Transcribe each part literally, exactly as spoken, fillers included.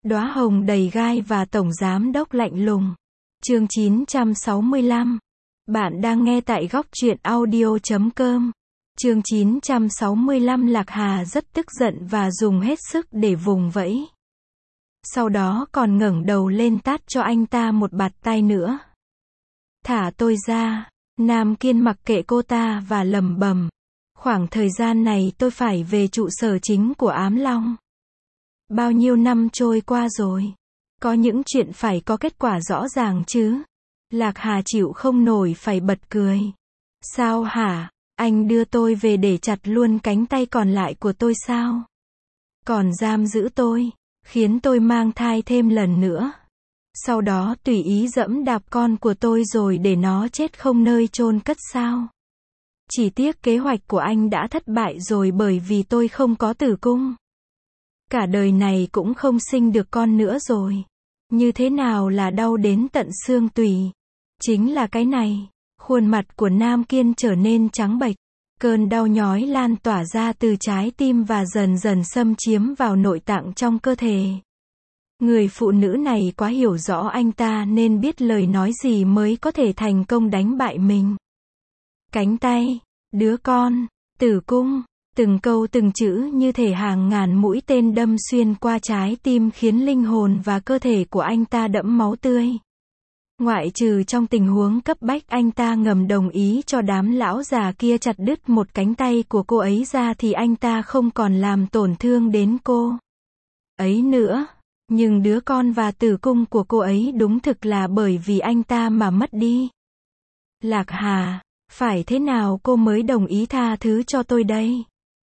Đóa hồng đầy gai và tổng giám đốc lạnh lùng. Chương chín trăm sáu mươi lăm. Bạn đang nghe tại góc truyện audio chấm com. Chương chín trăm sáu mươi lăm. Lạc Hà rất tức giận và dùng hết sức để vùng vẫy. Sau đó còn ngẩng đầu lên tát cho anh ta một bạt tai nữa. Thả tôi ra. Nam Kiên mặc kệ cô ta và lẩm bẩm. Khoảng thời gian này tôi phải về trụ sở chính của Ám Long. Bao nhiêu năm trôi qua rồi. Có những chuyện phải có kết quả rõ ràng chứ. Lạc Hà chịu không nổi phải bật cười. Sao hả? Anh đưa tôi về để chặt luôn cánh tay còn lại của tôi sao? Còn giam giữ tôi, khiến tôi mang thai thêm lần nữa. Sau đó tùy ý dẫm đạp con của tôi rồi để nó chết không nơi chôn cất sao? Chỉ tiếc kế hoạch của anh đã thất bại rồi bởi vì tôi không có tử cung. Cả đời này cũng không sinh được con nữa rồi. Như thế nào là đau đến tận xương tủy? Chính là cái này. Khuôn mặt của Nam Kiên trở nên trắng bệch. Cơn đau nhói lan tỏa ra từ trái tim và dần dần xâm chiếm vào nội tạng trong cơ thể. Người phụ nữ này quá hiểu rõ anh ta nên biết lời nói gì mới có thể thành công đánh bại mình. Cánh tay, đứa con, tử cung. Từng câu từng chữ như thể hàng ngàn mũi tên đâm xuyên qua trái tim khiến linh hồn và cơ thể của anh ta đẫm máu tươi. Ngoại trừ trong tình huống cấp bách anh ta ngầm đồng ý cho đám lão già kia chặt đứt một cánh tay của cô ấy ra thì anh ta không còn làm tổn thương đến cô ấy nữa. Nhưng đứa con và tử cung của cô ấy đúng thực là bởi vì anh ta mà mất đi. Lạc Hà, phải thế nào cô mới đồng ý tha thứ cho tôi đây?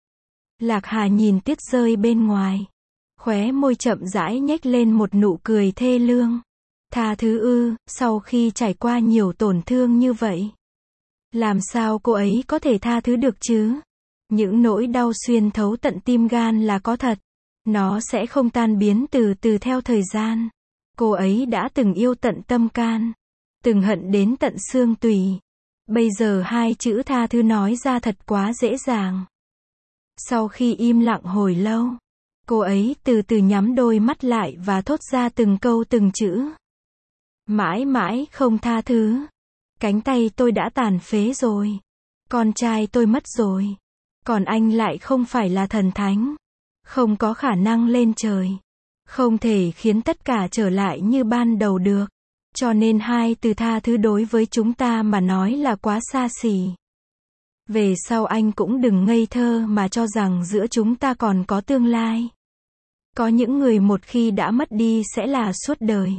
Lạc Hà nhìn tuyết rơi bên ngoài. Khóe môi chậm rãi nhếch lên một nụ cười thê lương. Tha thứ ư, sau khi trải qua nhiều tổn thương như vậy. Làm sao cô ấy có thể tha thứ được chứ? Những nỗi đau xuyên thấu tận tim gan là có thật. Nó sẽ không tan biến từ từ theo thời gian. Cô ấy đã từng yêu tận tâm can. Từng hận đến tận xương tủy. Bây giờ hai chữ tha thứ nói ra thật quá dễ dàng. Sau khi im lặng hồi lâu, cô ấy từ từ nhắm đôi mắt lại và thốt ra từng câu từng chữ. Mãi mãi không tha thứ. Cánh tay tôi đã tàn phế rồi. Con trai tôi mất rồi. Còn anh lại không phải là thần thánh. Không có khả năng lên trời. Không thể khiến tất cả trở lại như ban đầu được. Cho nên hai từ tha thứ đối với chúng ta mà nói là quá xa xỉ. Về sau anh cũng đừng ngây thơ mà cho rằng giữa chúng ta còn có tương lai. Có những người một khi đã mất đi sẽ là suốt đời.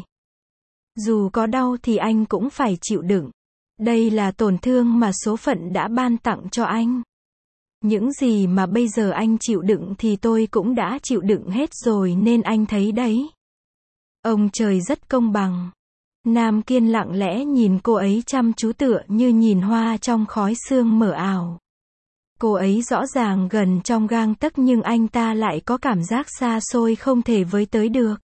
Dù có đau thì anh cũng phải chịu đựng. Đây là tổn thương mà số phận đã ban tặng cho anh. Những gì mà bây giờ anh chịu đựng thì tôi cũng đã chịu đựng hết rồi nên anh thấy đấy. Ông trời rất công bằng. Nam Kiên lặng lẽ nhìn cô ấy chăm chú tựa như nhìn hoa trong khói sương mờ ảo. Cô ấy rõ ràng gần trong gang tấc nhưng anh ta lại có cảm giác xa xôi không thể với tới được.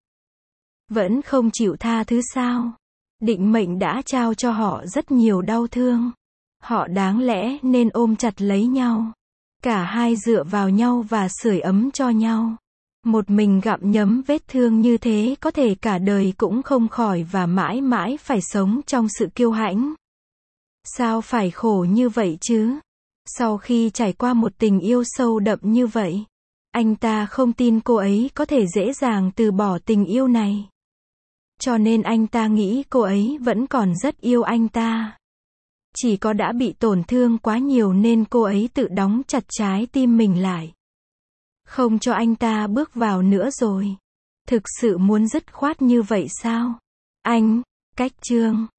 Vẫn không chịu tha thứ sao? Định mệnh đã trao cho họ rất nhiều đau thương. Họ đáng lẽ nên ôm chặt lấy nhau. Cả hai dựa vào nhau và sưởi ấm cho nhau. Một mình gặm nhấm vết thương như thế có thể cả đời cũng không khỏi và mãi mãi phải sống trong sự kiêu hãnh. Sao phải khổ như vậy chứ? Sau khi trải qua một tình yêu sâu đậm như vậy, anh ta không tin cô ấy có thể dễ dàng từ bỏ tình yêu này. Cho nên anh ta nghĩ cô ấy vẫn còn rất yêu anh ta. Chỉ có đã bị tổn thương quá nhiều nên cô ấy tự đóng chặt trái tim mình lại. Không cho anh ta bước vào nữa rồi. Thực sự muốn dứt khoát như vậy sao? Anh, cách chương.